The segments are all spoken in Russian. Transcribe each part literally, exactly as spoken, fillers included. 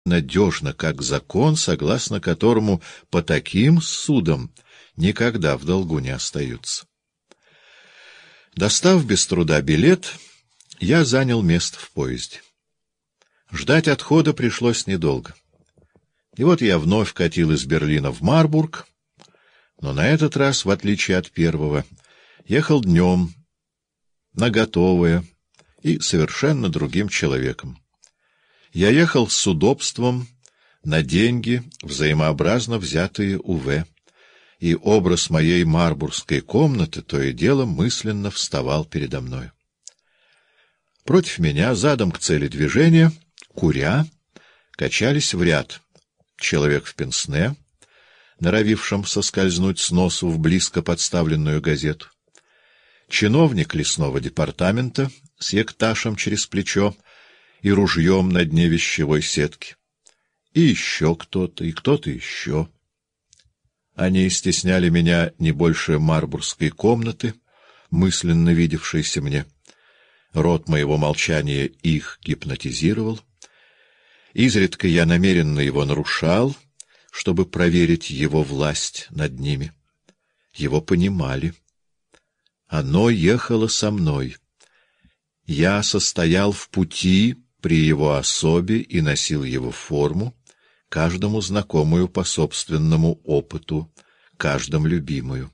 надежно, как закон, согласно которому по таким судам никогда в долгу не остаются. Достав без труда билет, я занял место в поезде. Ждать отхода пришлось недолго. И вот я вновь катил из Берлина в Марбург, но на этот раз, в отличие от первого, ехал днем, наготовое и совершенно другим человеком. Я ехал с удобством, на деньги, взаимообразно взятые у В., и образ моей марбургской комнаты то и дело мысленно вставал передо мной. Против меня, задом к цели движения, куря, качались в ряд человек в пенсне, норовившим соскользнуть с носу в близко подставленную газету, чиновник лесного департамента с екташем через плечо и ружьем на дне вещевой сетки, и еще кто-то, и кто-то еще. Они стесняли меня не больше марбургской комнаты, мысленно видевшейся мне. Род моего молчания их гипнотизировал. Изредка я намеренно его нарушал, чтобы проверить его власть над ними. Его понимали. Оно ехало со мной. Я состоял в пути при его особе и носил его форму, каждому знакомую по собственному опыту, каждому любимую.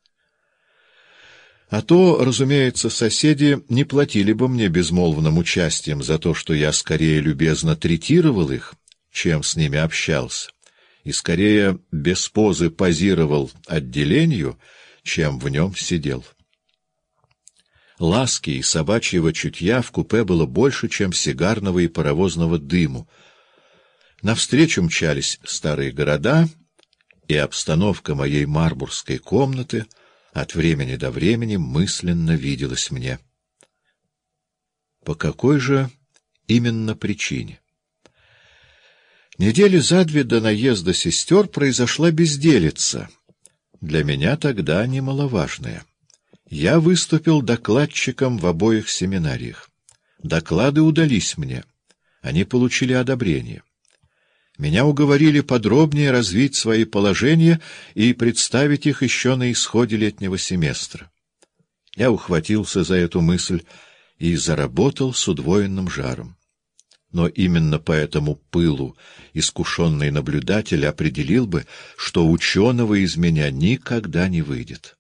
А то, разумеется, соседи не платили бы мне безмолвным участием за то, что я скорее любезно третировал их, чем с ними общался, и скорее без позы позировал отделению, чем в нем сидел. Ласки и собачьего чутья в купе было больше, чем сигарного и паровозного дыму. Навстречу мчались старые города, и обстановка моей марбургской комнаты от времени до времени мысленно виделась мне. По какой же именно причине? Недели за две до наезда сестер произошла безделица, для меня тогда немаловажная. Я выступил докладчиком в обоих семинариях. Доклады удались мне. Они получили одобрение. Меня уговорили подробнее развить свои положения и представить их еще на исходе летнего семестра. Я ухватился за эту мысль и заработал с удвоенным жаром. Но именно по этому пылу искушенный наблюдатель определил бы, что ученого из меня никогда не выйдет.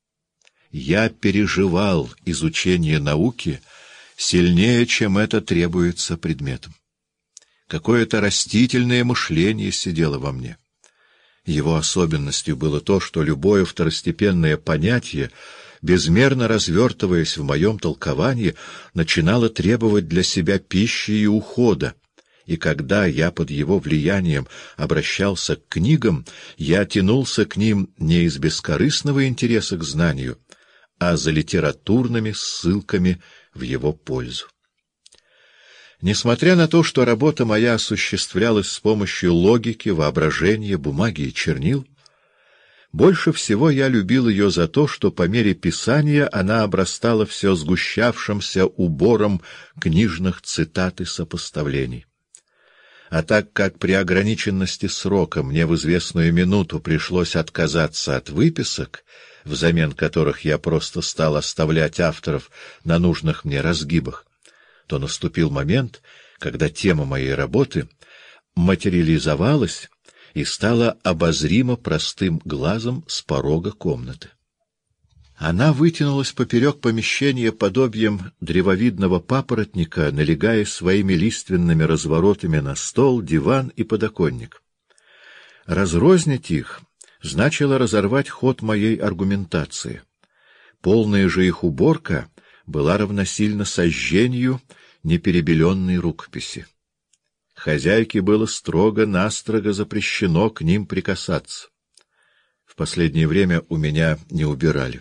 Я переживал изучение науки сильнее, чем это требуется предметом. Какое-то растительное мышление сидело во мне. Его особенностью было то, что любое второстепенное понятие, безмерно развертываясь в моем толковании, начинало требовать для себя пищи и ухода, и когда я под его влиянием обращался к книгам, я тянулся к ним не из бескорыстного интереса к знанию, а за литературными ссылками в его пользу. Несмотря на то, что работа моя осуществлялась с помощью логики, воображения, бумаги и чернил, больше всего я любил ее за то, что по мере писания она обрастала все сгущавшимся убором книжных цитат и сопоставлений. А так как при ограниченности срока мне в известную минуту пришлось отказаться от выписок, взамен которых я просто стал оставлять авторов на нужных мне разгибах, то наступил момент, когда тема моей работы материализовалась и стала обозримо простым глазом с порога комнаты. Она вытянулась поперек помещения подобием древовидного папоротника, налегая своими лиственными разворотами на стол, диван и подоконник. Разрознить их значило разорвать ход моей аргументации. Полная же их уборка была равносильна сожжению неперебеленной рукописи. Хозяйке было строго-настрого запрещено к ним прикасаться. В последнее время у меня не убирали.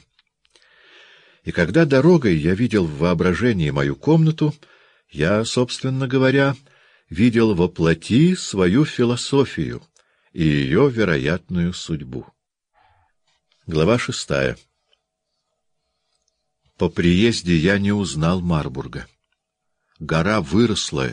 И когда дорогой я видел в воображении мою комнату, я, собственно говоря, видел во плоти свою философию и ее вероятную судьбу. Глава шестая. По приезде я не узнал Марбурга. Гора выросла